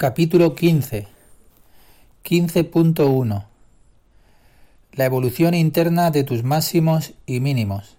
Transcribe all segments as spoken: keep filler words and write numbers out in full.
Capítulo quince. quince punto uno. La evolución interna de tus máximos y mínimos.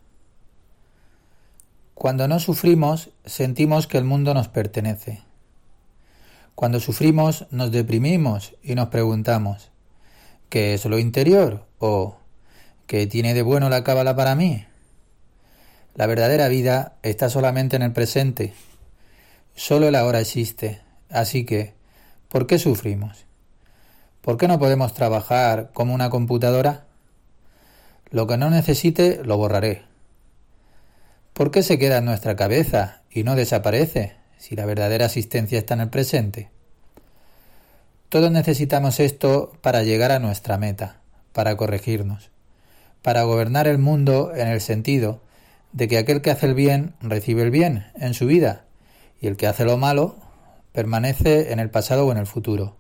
Cuando no sufrimos, sentimos que el mundo nos pertenece. Cuando sufrimos, nos deprimimos y nos preguntamos, ¿qué es lo interior? ¿O qué tiene de bueno la cábala para mí? La verdadera vida está solamente en el presente. Solo el ahora existe. Así que, ¿por qué sufrimos? ¿Por qué no podemos trabajar como una computadora? Lo que no necesite lo borraré. ¿Por qué se queda en nuestra cabeza y no desaparece si la verdadera existencia está en el presente? Todos necesitamos esto para llegar a nuestra meta, para corregirnos, para gobernar el mundo en el sentido de que aquel que hace el bien recibe el bien en su vida y el que hace lo malo permanece en el pasado o en el futuro.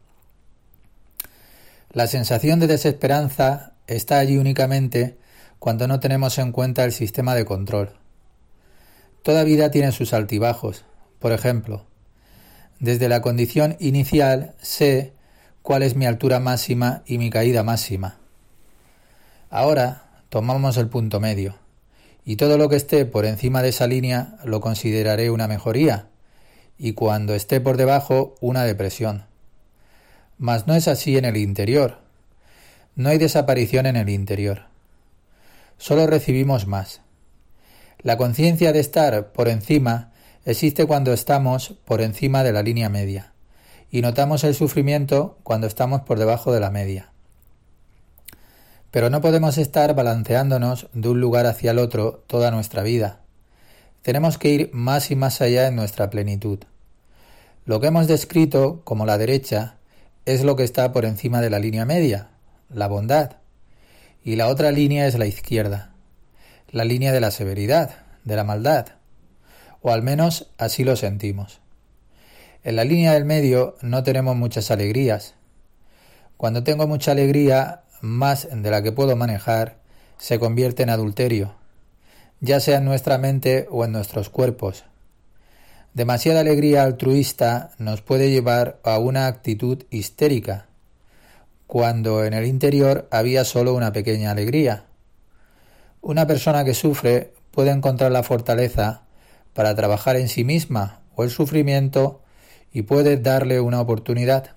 La sensación de desesperanza está allí únicamente cuando no tenemos en cuenta el sistema de control. Toda vida tiene sus altibajos. Por ejemplo, desde la condición inicial sé cuál es mi altura máxima y mi caída máxima. Ahora tomamos el punto medio, y todo lo que esté por encima de esa línea lo consideraré una mejoría, y cuando esté por debajo una depresión. Mas no es así en el interior. No hay desaparición en el interior. Solo recibimos más. La conciencia de estar por encima existe cuando estamos por encima de la línea media, y notamos el sufrimiento cuando estamos por debajo de la media. Pero no podemos estar balanceándonos de un lugar hacia el otro toda nuestra vida. Tenemos que ir más y más allá en nuestra plenitud. Lo que hemos descrito como la derecha es lo que está por encima de la línea media, la bondad, y la otra línea es la izquierda, la línea de la severidad, de la maldad, o al menos así lo sentimos. En la línea del medio no tenemos muchas alegrías. Cuando tengo mucha alegría, más de la que puedo manejar, se convierte en adulterio, ya sea en nuestra mente o en nuestros cuerpos. Demasiada alegría altruista nos puede llevar a una actitud histérica, cuando en el interior había solo una pequeña alegría. Una persona que sufre puede encontrar la fortaleza para trabajar en sí misma o el sufrimiento y puede darle una oportunidad.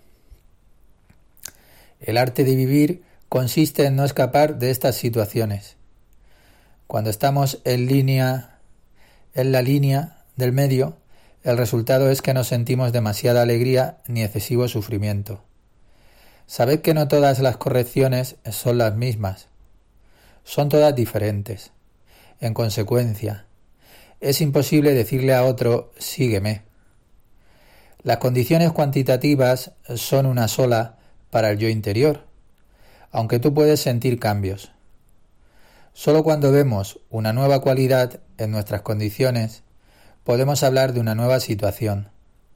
El arte de vivir consiste en no escapar de estas situaciones. Cuando estamos en línea, en la línea del medio, el resultado es que no sentimos demasiada alegría ni excesivo sufrimiento. Sabed que no todas las correcciones son las mismas. Son todas diferentes. En consecuencia, es imposible decirle a otro, sígueme. Las condiciones cuantitativas son una sola para el yo interior, aunque tú puedes sentir cambios. Solo cuando vemos una nueva cualidad en nuestras condiciones, podemos hablar de una nueva situación.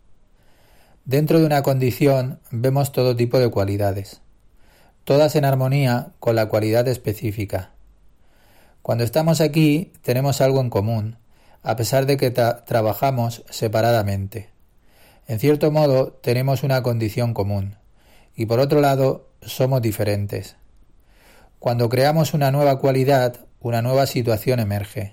Dentro de una condición vemos todo tipo de cualidades, todas en armonía con la cualidad específica. Cuando estamos aquí tenemos algo en común, a pesar de que tra- trabajamos separadamente. En cierto modo tenemos una condición común, y por otro lado somos diferentes. Cuando creamos una nueva cualidad, una nueva situación emerge.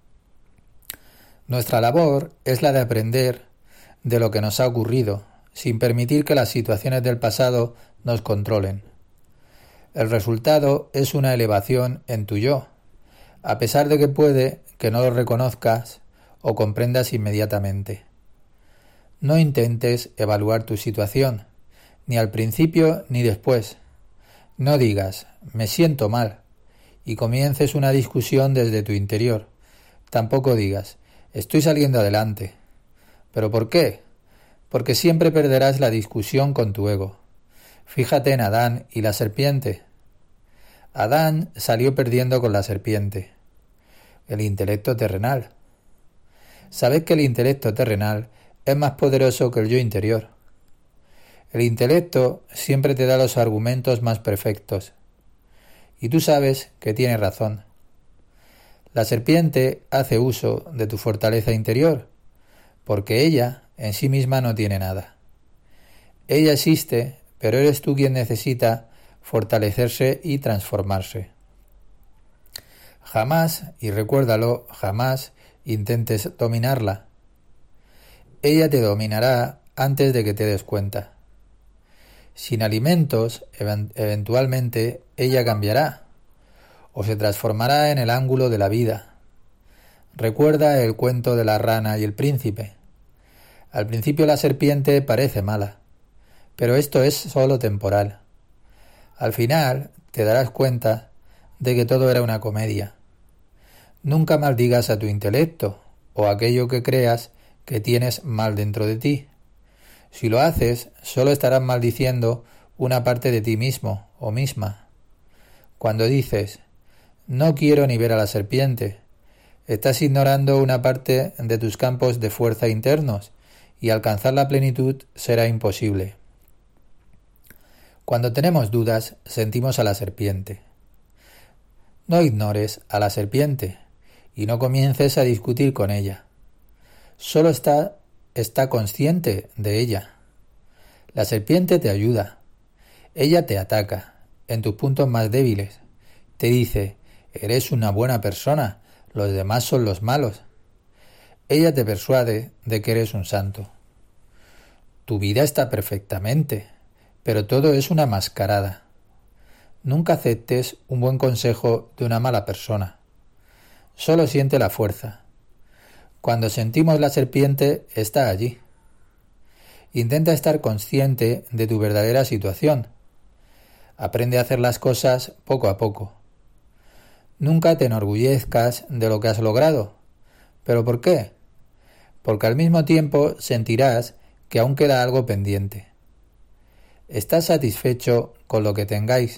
Nuestra labor es la de aprender de lo que nos ha ocurrido, sin permitir que las situaciones del pasado nos controlen. El resultado es una elevación en tu yo, a pesar de que puede que no lo reconozcas o comprendas inmediatamente. No intentes evaluar tu situación, ni al principio ni después. No digas, me siento mal, y comiences una discusión desde tu interior. Tampoco digas, estoy saliendo adelante. ¿Pero por qué? Porque siempre perderás la discusión con tu ego. Fíjate en Adán y la serpiente. Adán salió perdiendo con la serpiente. El intelecto terrenal. Sabed que el intelecto terrenal es más poderoso que el yo interior. El intelecto siempre te da los argumentos más perfectos. Y tú sabes que tiene razón. La serpiente hace uso de tu fortaleza interior, porque ella en sí misma no tiene nada. Ella existe, pero eres tú quien necesita fortalecerse y transformarse. Jamás, y recuérdalo, jamás intentes dominarla. Ella te dominará antes de que te des cuenta. Sin alimentos, eventualmente ella cambiará o se transformará en el ángulo de la vida. Recuerda el cuento de la rana y el príncipe. Al principio la serpiente parece mala, pero esto es solo temporal. Al final te darás cuenta de que todo era una comedia. Nunca maldigas a tu intelecto o aquello que creas que tienes mal dentro de ti. Si lo haces, solo estarás maldiciendo una parte de ti mismo o misma. Cuando dices, no quiero ni ver a la serpiente, estás ignorando una parte de tus campos de fuerza internos y alcanzar la plenitud será imposible. Cuando tenemos dudas, sentimos a la serpiente. No ignores a la serpiente y no comiences a discutir con ella. Solo está, está consciente de ella. La serpiente te ayuda. Ella te ataca en tus puntos más débiles. Te dice, eres una buena persona, los demás son los malos. Ella te persuade de que eres un santo. Tu vida está perfectamente, pero todo es una mascarada. Nunca aceptes un buen consejo de una mala persona. Solo siente la fuerza. Cuando sentimos la serpiente, está allí. Intenta estar consciente de tu verdadera situación. Aprende a hacer las cosas poco a poco. Nunca te enorgullezcas de lo que has logrado. ¿Pero por qué? Porque al mismo tiempo sentirás que aún queda algo pendiente. ¿Estás satisfecho con lo que tengáis?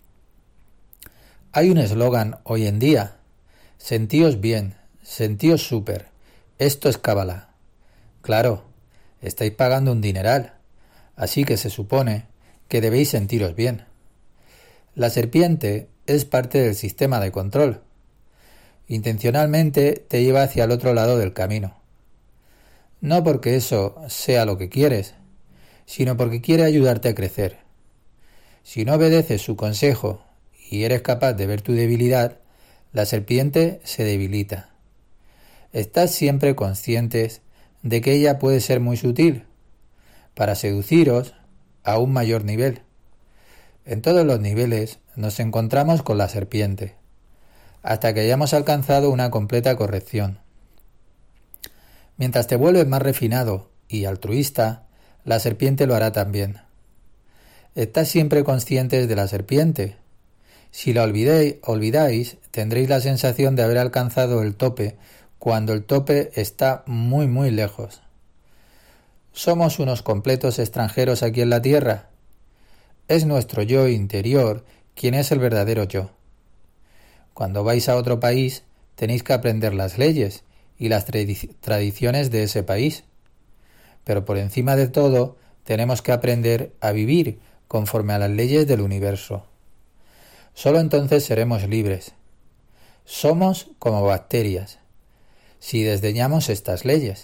Hay un eslogan hoy en día. Sentíos bien, sentíos súper. Esto es cábala. Claro, estáis pagando un dineral, así que se supone que debéis sentiros bien. La serpiente es parte del sistema de control. Intencionalmente te lleva hacia el otro lado del camino. No porque eso sea lo que quieres, sino porque quiere ayudarte a crecer. Si no obedeces su consejo y eres capaz de ver tu debilidad, la serpiente se debilita. Estás siempre conscientes de que ella puede ser muy sutil para seduciros a un mayor nivel. En todos los niveles nos encontramos con la serpiente, hasta que hayamos alcanzado una completa corrección. Mientras te vuelves más refinado y altruista, la serpiente lo hará también. Estás siempre conscientes de la serpiente. Si la olvidéis, olvidáis, tendréis la sensación de haber alcanzado el tope cuando el tope está muy muy lejos. ¿Somos unos completos extranjeros aquí en la Tierra? Es nuestro yo interior quien es el verdadero yo. Cuando vais a otro país, tenéis que aprender las leyes y las tradi- tradiciones de ese país. Pero por encima de todo, tenemos que aprender a vivir conforme a las leyes del universo. Solo entonces seremos libres. Somos como bacterias, si desdeñamos estas leyes.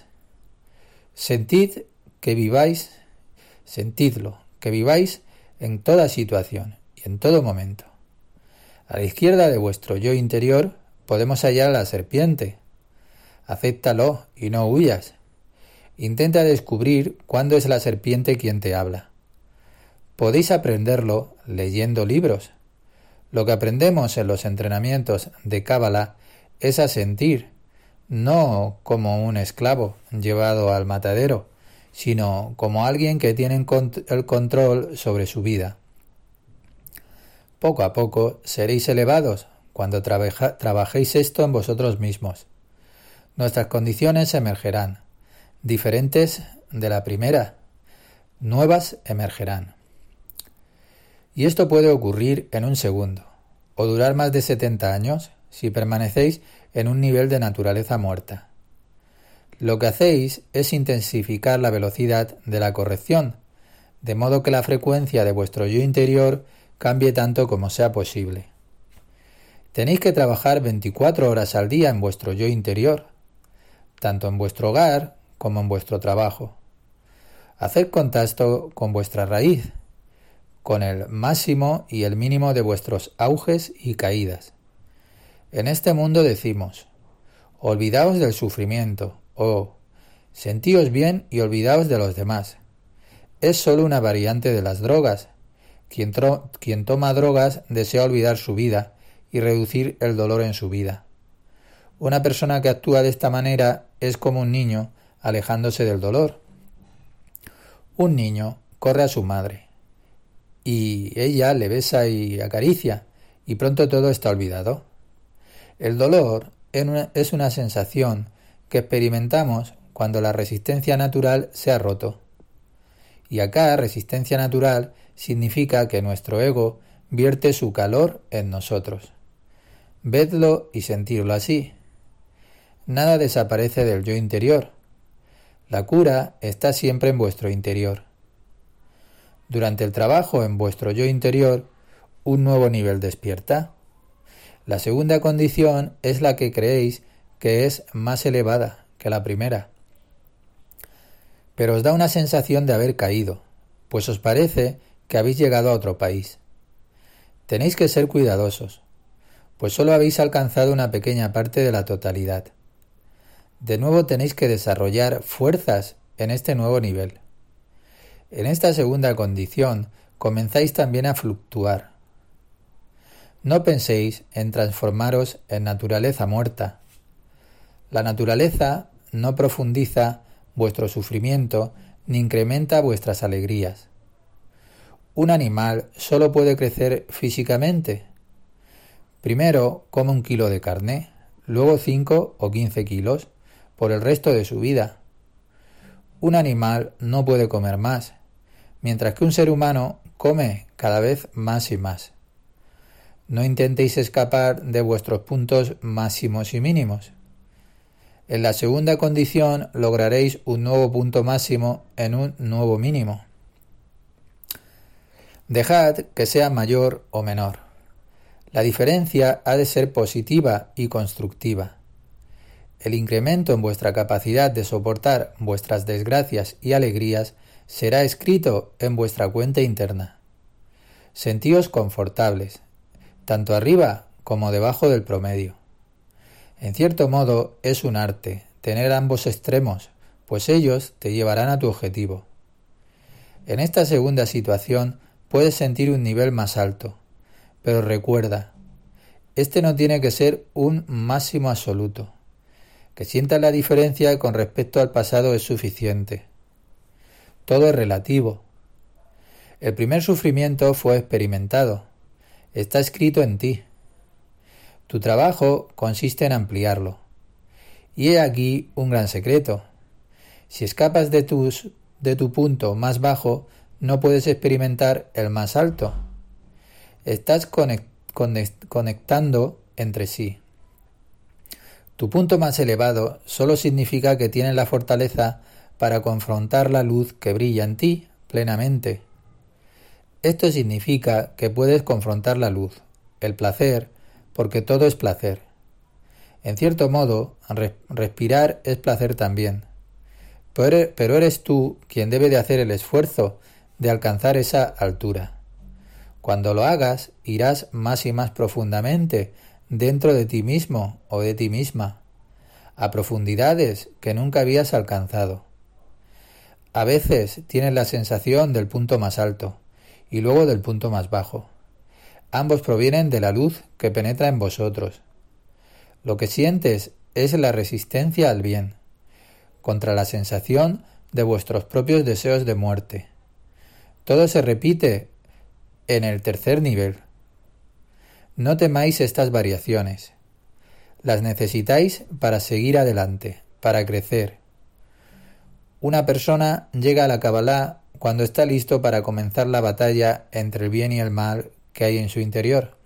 Sentid que viváis, sentidlo, que viváis en toda situación y en todo momento. A la izquierda de vuestro yo interior podemos hallar a la serpiente. Acéptalo y no huyas. Intenta descubrir cuándo es la serpiente quien te habla. Podéis aprenderlo leyendo libros. Lo que aprendemos en los entrenamientos de Cábala es a sentir, no como un esclavo llevado al matadero, sino como alguien que tiene el control sobre su vida. Poco a poco seréis elevados cuando trabaja, trabajéis esto en vosotros mismos. Nuestras condiciones emergerán, diferentes de la primera, nuevas emergerán. Y esto puede ocurrir en un segundo, o durar más de setenta años si permanecéis en un nivel de naturaleza muerta. Lo que hacéis es intensificar la velocidad de la corrección, de modo que la frecuencia de vuestro yo interior cambie tanto como sea posible. Tenéis que trabajar veinticuatro horas al día en vuestro yo interior, tanto en vuestro hogar como en vuestro trabajo. Haced contacto con vuestra raíz, con el máximo y el mínimo de vuestros auges y caídas. En este mundo decimos, olvidaos del sufrimiento, o sentíos bien y olvidaos de los demás. Es sólo una variante de las drogas. Quien, tro- quien toma drogas desea olvidar su vida y reducir el dolor en su vida. Una persona que actúa de esta manera es como un niño alejándose del dolor. Un niño corre a su madre y ella le besa y acaricia y pronto todo está olvidado. El dolor es una sensación que experimentamos cuando la resistencia natural se ha roto. Y acá resistencia natural significa que nuestro ego vierte su calor en nosotros. Vedlo y sentirlo así. Nada desaparece del yo interior. La cura está siempre en vuestro interior. Durante el trabajo en vuestro yo interior, un nuevo nivel despierta. La segunda condición es la que creéis que es más elevada que la primera. Pero os da una sensación de haber caído, pues os parece que habéis llegado a otro país. Tenéis que ser cuidadosos, pues solo habéis alcanzado una pequeña parte de la totalidad. De nuevo tenéis que desarrollar fuerzas en este nuevo nivel. En esta segunda condición comenzáis también a fluctuar. No penséis en transformaros en naturaleza muerta. La naturaleza no profundiza vuestro sufrimiento ni incrementa vuestras alegrías. Un animal solo puede crecer físicamente. Primero come un kilo de carne, luego cinco o quince kilos por el resto de su vida. Un animal no puede comer más, mientras que un ser humano come cada vez más y más. No intentéis escapar de vuestros puntos máximos y mínimos. En la segunda condición lograréis un nuevo punto máximo en un nuevo mínimo. Dejad que sea mayor o menor. La diferencia ha de ser positiva y constructiva. El incremento en vuestra capacidad de soportar vuestras desgracias y alegrías será escrito en vuestra cuenta interna. Sentíos confortables, tanto arriba como debajo del promedio. En cierto modo es un arte tener ambos extremos, pues ellos te llevarán a tu objetivo. En esta segunda situación puedes sentir un nivel más alto, pero recuerda, este no tiene que ser un máximo absoluto. Que sientas la diferencia con respecto al pasado es suficiente. Todo es relativo. El primer sufrimiento fue experimentado. Está escrito en ti. Tu trabajo consiste en ampliarlo. Y he aquí un gran secreto. Si escapas de, tus, de tu punto más bajo, no puedes experimentar el más alto. Estás conect, conect, conectando entre sí. Tu punto más elevado solo significa que tienes la fortaleza para confrontar la luz que brilla en ti plenamente. Esto significa que puedes confrontar la luz, el placer, porque todo es placer. En cierto modo, re- respirar es placer también. Pero eres, pero eres tú quien debe de hacer el esfuerzo de alcanzar esa altura. Cuando lo hagas, irás más y más profundamente dentro de ti mismo o de ti misma, a profundidades que nunca habías alcanzado. A veces tienes la sensación del punto más alto y luego del punto más bajo. Ambos provienen de la luz que penetra en vosotros. Lo que sientes es la resistencia al bien, contra la sensación de vuestros propios deseos de muerte. Todo se repite en el tercer nivel. No temáis estas variaciones. Las necesitáis para seguir adelante, para crecer. Una persona llega a la Kabbalah cuando está listo para comenzar la batalla entre el bien y el mal que hay en su interior.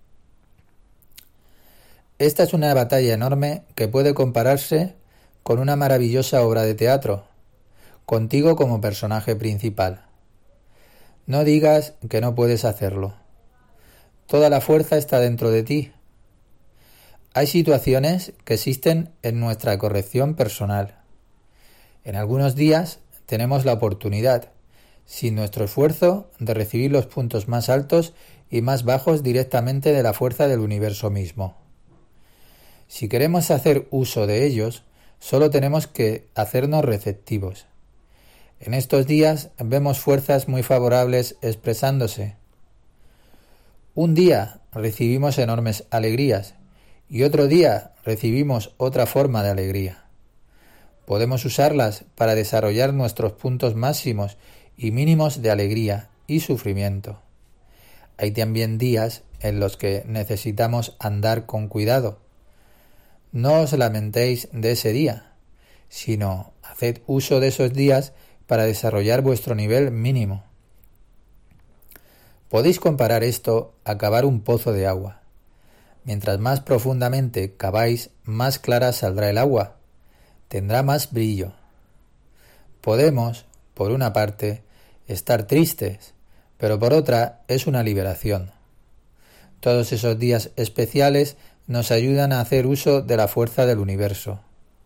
Esta es una batalla enorme que puede compararse con una maravillosa obra de teatro, contigo como personaje principal. No digas que no puedes hacerlo. Toda la fuerza está dentro de ti. Hay situaciones que existen en nuestra corrección personal. En algunos días tenemos la oportunidad, sin nuestro esfuerzo, de recibir los puntos más altos y más bajos directamente de la fuerza del universo mismo. Si queremos hacer uso de ellos, solo tenemos que hacernos receptivos. En estos días vemos fuerzas muy favorables expresándose. Un día recibimos enormes alegrías y otro día recibimos otra forma de alegría. Podemos usarlas para desarrollar nuestros puntos máximos y mínimos de alegría y sufrimiento. Hay también días en los que necesitamos andar con cuidado. No os lamentéis de ese día, sino haced uso de esos días para desarrollar vuestro nivel mínimo. Podéis comparar esto a cavar un pozo de agua. Mientras más profundamente caváis, más clara saldrá el agua. Tendrá más brillo. Podemos, por una parte, estar tristes, pero por otra es una liberación. Todos esos días especiales nos ayudan a hacer uso de la fuerza del universo.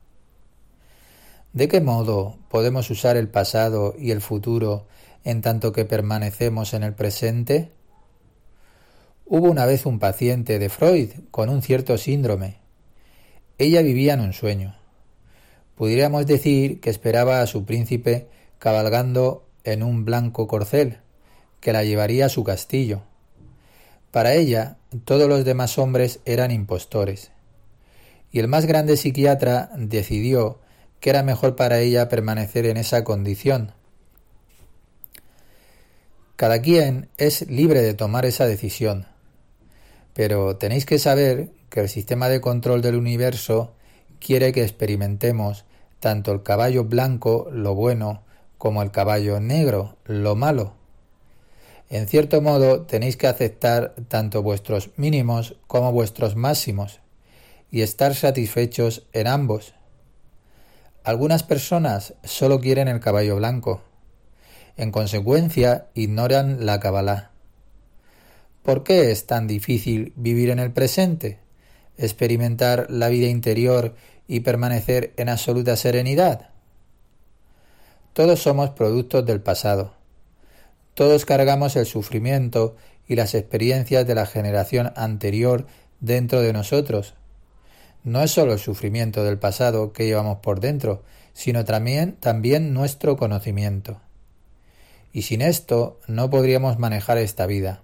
¿De qué modo podemos usar el pasado y el futuro en tanto que permanecemos en el presente? Hubo una vez un paciente de Freud con un cierto síndrome. Ella vivía en un sueño. Pudiéramos decir que esperaba a su príncipe cabalgando en un blanco corcel, que la llevaría a su castillo. Para ella, todos los demás hombres eran impostores, y el más grande psiquiatra decidió que era mejor para ella permanecer en esa condición. Cada quien es libre de tomar esa decisión, pero tenéis que saber que el sistema de control del universo quiere que experimentemos tanto el caballo blanco, lo bueno, como el caballo negro, lo malo. En cierto modo, tenéis que aceptar tanto vuestros mínimos como vuestros máximos y estar satisfechos en ambos. Algunas personas solo quieren el caballo blanco. En consecuencia, ignoran la Kabbalah. ¿Por qué es tan difícil vivir en el presente, experimentar la vida interior y permanecer en absoluta serenidad? Todos somos productos del pasado. Todos cargamos el sufrimiento y las experiencias de la generación anterior dentro de nosotros. No es solo el sufrimiento del pasado que llevamos por dentro, sino también, también nuestro conocimiento. Y sin esto no podríamos manejar esta vida.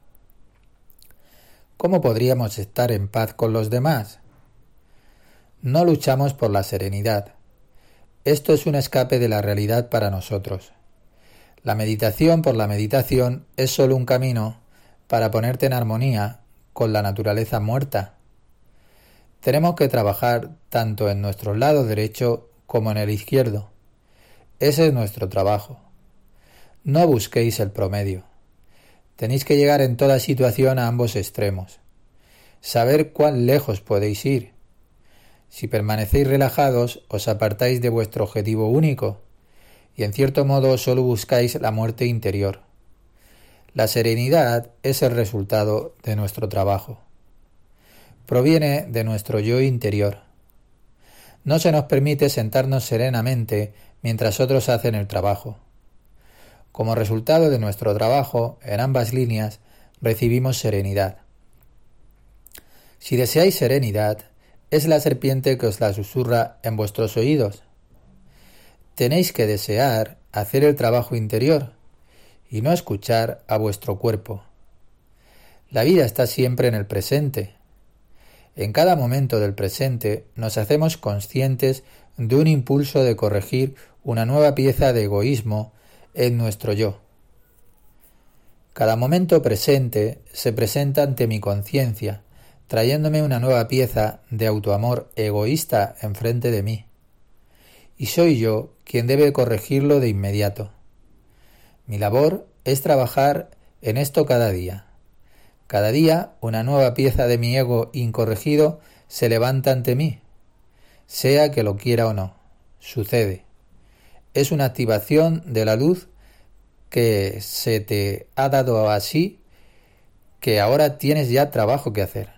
¿Cómo podríamos estar en paz con los demás? No luchamos por la serenidad. Esto es un escape de la realidad para nosotros. La meditación por la meditación es solo un camino para ponerte en armonía con la naturaleza muerta. Tenemos que trabajar tanto en nuestro lado derecho como en el izquierdo. Ese es nuestro trabajo. No busquéis el promedio. Tenéis que llegar en toda situación a ambos extremos. Saber cuán lejos podéis ir. Si permanecéis relajados, os apartáis de vuestro objetivo único y en cierto modo solo buscáis la muerte interior. La serenidad es el resultado de nuestro trabajo. Proviene de nuestro yo interior. No se nos permite sentarnos serenamente mientras otros hacen el trabajo. Como resultado de nuestro trabajo, en ambas líneas, recibimos serenidad. Si deseáis serenidad, es la serpiente que os la susurra en vuestros oídos. Tenéis que desear hacer el trabajo interior y no escuchar a vuestro cuerpo. La vida está siempre en el presente. En cada momento del presente nos hacemos conscientes de un impulso de corregir una nueva pieza de egoísmo en nuestro yo. Cada momento presente se presenta ante mi conciencia, trayéndome una nueva pieza de autoamor egoísta enfrente de mí. Y soy yo quien debe corregirlo de inmediato. Mi labor es trabajar en esto cada día. Cada día una nueva pieza de mi ego incorregido se levanta ante mí. Sea que lo quiera o no, sucede. Es una activación de la luz que se te ha dado así que ahora tienes ya trabajo que hacer.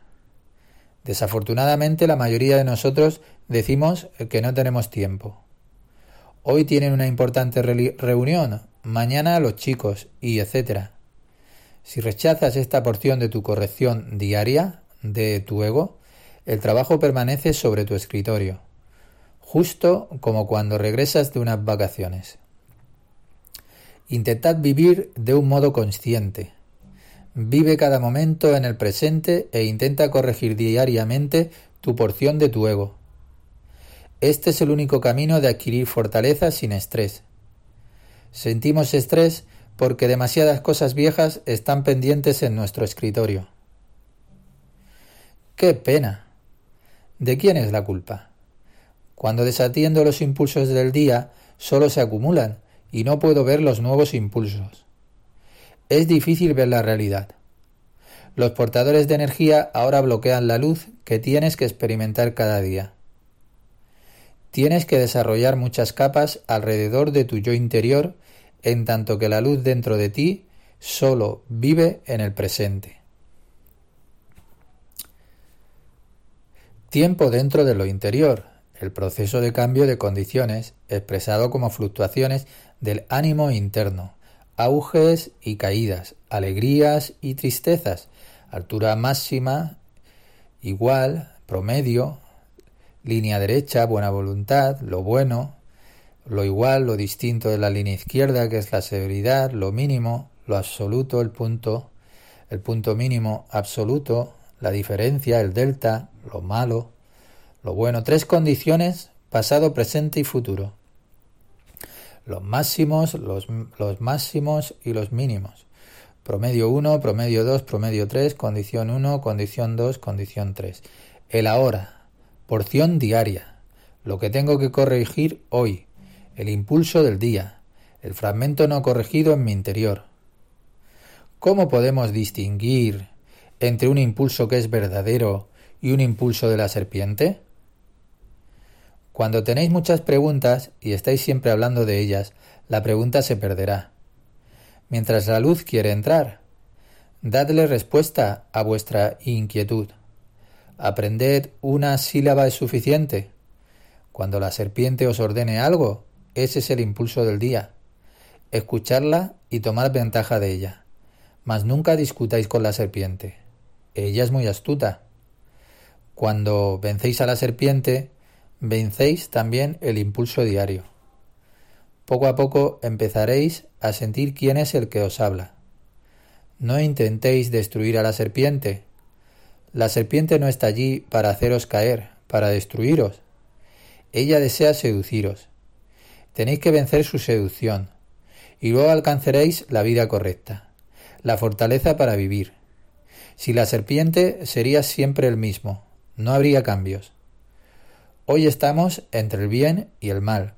Desafortunadamente la mayoría de nosotros decimos que no tenemos tiempo. Hoy tienen una importante re- reunión, mañana los chicos, y etcétera. Si rechazas esta porción de tu corrección diaria de tu ego, el trabajo permanece sobre tu escritorio, justo como cuando regresas de unas vacaciones. Intentad vivir de un modo consciente. Vive cada momento en el presente e intenta corregir diariamente tu porción de tu ego. Este es el único camino de adquirir fortaleza sin estrés. Sentimos estrés porque demasiadas cosas viejas están pendientes en nuestro escritorio. ¡Qué pena! ¿De quién es la culpa? Cuando desatiendo los impulsos del día, solo se acumulan y no puedo ver los nuevos impulsos. Es difícil ver la realidad. Los portadores de energía ahora bloquean la luz que tienes que experimentar cada día. Tienes que desarrollar muchas capas alrededor de tu yo interior, en tanto que la luz dentro de ti solo vive en el presente. Tiempo dentro de lo interior, el proceso de cambio de condiciones, expresado como fluctuaciones del ánimo interno, auges y caídas, alegrías y tristezas, altura máxima, igual, promedio, línea derecha, buena voluntad, lo bueno, lo igual, lo distinto de la línea izquierda, que es la severidad, lo mínimo, lo absoluto, el punto, el punto mínimo absoluto, la diferencia, el delta, lo malo, lo bueno. Tres condiciones, pasado, presente y futuro. Los máximos, los, los máximos y los mínimos. Promedio uno, promedio dos, promedio tres, condición uno, condición dos, condición tres. El ahora, porción diaria, lo que tengo que corregir hoy, el impulso del día, el fragmento no corregido en mi interior. ¿Cómo podemos distinguir entre un impulso que es verdadero y un impulso de la serpiente? Cuando tenéis muchas preguntas y estáis siempre hablando de ellas, la pregunta se perderá. Mientras la luz quiere entrar, dadle respuesta a vuestra inquietud. Aprended una sílaba es suficiente. Cuando la serpiente os ordene algo, ese es el impulso del día. Escucharla y tomad ventaja de ella. Mas nunca discutáis con la serpiente. Ella es muy astuta. Cuando vencéis a la serpiente, vencéis también el impulso diario. Poco a poco empezaréis a sentir quién es el que os habla. No intentéis destruir a la serpiente. La serpiente no está allí para haceros caer, para destruiros. Ella desea seduciros. Tenéis que vencer su seducción, y luego alcanzaréis la vida correcta, la fortaleza para vivir. Si la serpiente sería siempre el mismo, no habría cambios. Hoy estamos entre el bien y el mal.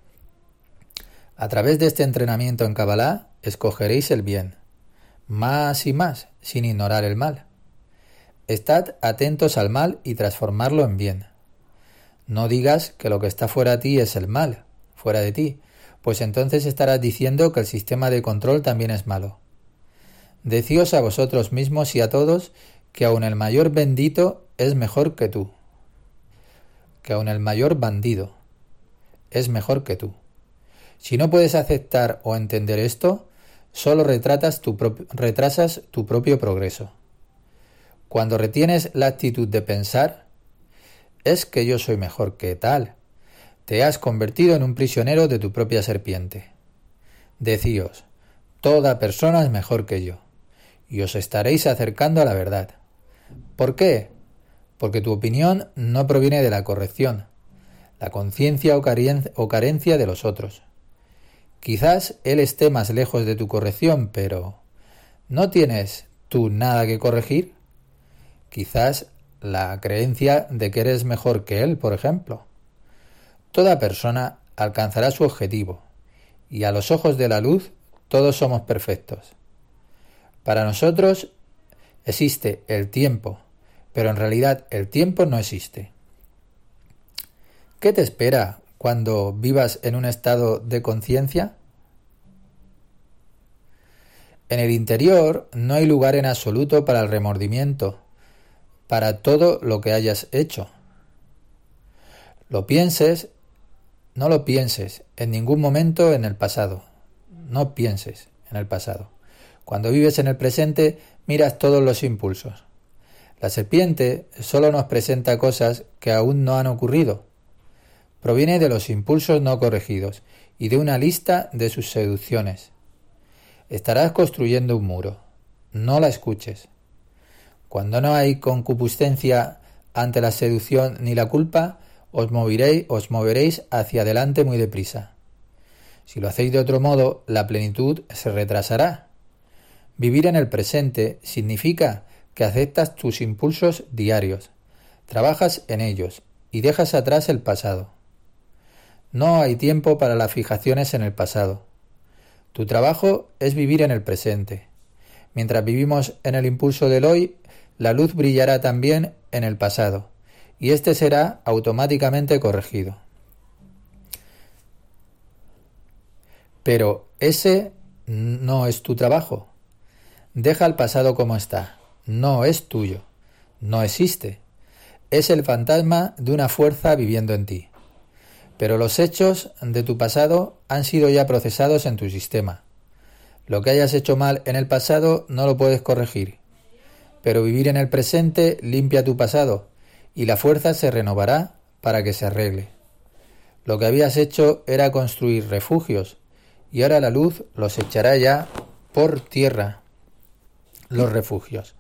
A través de este entrenamiento en Kabbalah, escogeréis el bien, más y más, sin ignorar el mal. Estad atentos al mal y transformarlo en bien. No digas que lo que está fuera de ti es el mal, fuera de ti, pues entonces estarás diciendo que el sistema de control también es malo. Decíos a vosotros mismos y a todos que aun el mayor bendito es mejor que tú, que aun el mayor bandido es mejor que tú. Si no puedes aceptar o entender esto, solo retratas tu pro- retrasas tu propio progreso. Cuando retienes la actitud de pensar, es que yo soy mejor que tal, te has convertido en un prisionero de tu propia serpiente. Decíos, toda persona es mejor que yo, y os estaréis acercando a la verdad. ¿Por qué? Porque tu opinión no proviene de la corrección, la conciencia o carencia, o carencia de los otros. Quizás él esté más lejos de tu corrección, pero ¿no tienes tú nada que corregir? Quizás la creencia de que eres mejor que él, por ejemplo. Toda persona alcanzará su objetivo, y a los ojos de la luz todos somos perfectos. Para nosotros existe el tiempo, pero en realidad el tiempo no existe. ¿Qué te espera cuando vivas en un estado de conciencia? En el interior no hay lugar en absoluto para el remordimiento, para todo lo que hayas hecho. Lo pienses No lo pienses en ningún momento en el pasado. No pienses en el pasado. Cuando vives en el presente, miras todos los impulsos. La serpiente solo nos presenta cosas que aún no han ocurrido. Proviene de los impulsos no corregidos y de una lista de sus seducciones. Estarás construyendo un muro. No la escuches. Cuando no hay concupiscencia ante la seducción ni la culpa, os moveréis, os moveréis hacia adelante muy deprisa. Si lo hacéis de otro modo, la plenitud se retrasará. Vivir en el presente significa que aceptas tus impulsos diarios, trabajas en ellos y dejas atrás el pasado. No hay tiempo para las fijaciones en el pasado. Tu trabajo es vivir en el presente. Mientras vivimos en el impulso del hoy, la luz brillará también en el pasado, y éste será automáticamente corregido. Pero ese no es tu trabajo. Deja el pasado como está. No es tuyo. No existe. Es el fantasma de una fuerza viviendo en ti. Pero los hechos de tu pasado han sido ya procesados en tu sistema. Lo que hayas hecho mal en el pasado no lo puedes corregir. Pero vivir en el presente limpia tu pasado y la fuerza se renovará para que se arregle. Lo que habías hecho era construir refugios y ahora la luz los echará ya por tierra, los refugios.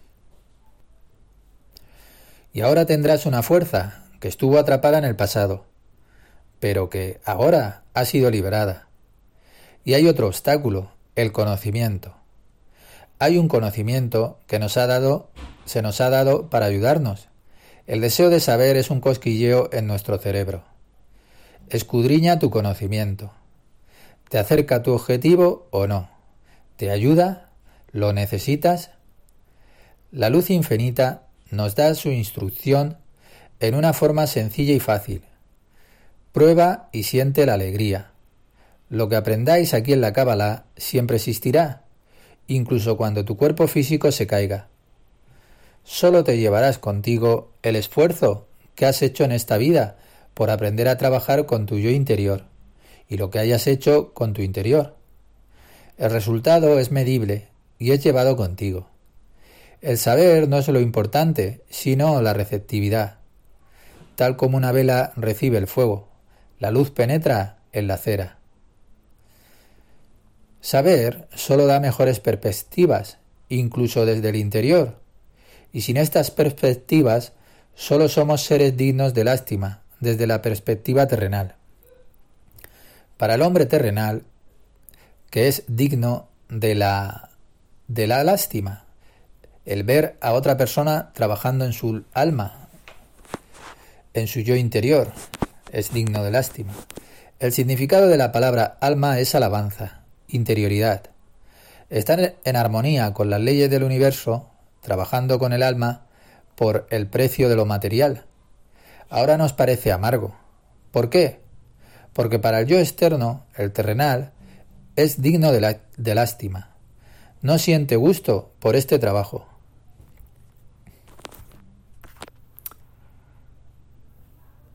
Y ahora tendrás una fuerza que estuvo atrapada en el pasado, pero que ahora ha sido liberada. Y hay otro obstáculo, el conocimiento. Hay un conocimiento que nos ha dado, se nos ha dado para ayudarnos. El deseo de saber es un cosquilleo en nuestro cerebro. Escudriña tu conocimiento. ¿Te acerca a tu objetivo o no? ¿Te ayuda? ¿Lo necesitas? La luz infinita nos da su instrucción en una forma sencilla y fácil. Prueba y siente la alegría. Lo que aprendáis aquí en la Cábala siempre existirá, incluso cuando tu cuerpo físico se caiga. Solo te llevarás contigo el esfuerzo que has hecho en esta vida por aprender a trabajar con tu yo interior y lo que hayas hecho con tu interior. El resultado es medible y es llevado contigo. El saber no es lo importante, sino la receptividad. Tal como una vela recibe el fuego, la luz penetra en la cera. Saber solo da mejores perspectivas, incluso desde el interior, y sin estas perspectivas solo somos seres dignos de lástima desde la perspectiva terrenal. Para el hombre terrenal, que es digno de la, de la lástima, el ver a otra persona trabajando en su alma, en su yo interior, es digno de lástima. El significado de la palabra alma es alabanza, interioridad. Estar en armonía con las leyes del universo, trabajando con el alma por el precio de lo material. Ahora nos parece amargo. ¿Por qué? Porque para el yo externo, el terrenal, es digno de, la, de lástima. No siente gusto por este trabajo.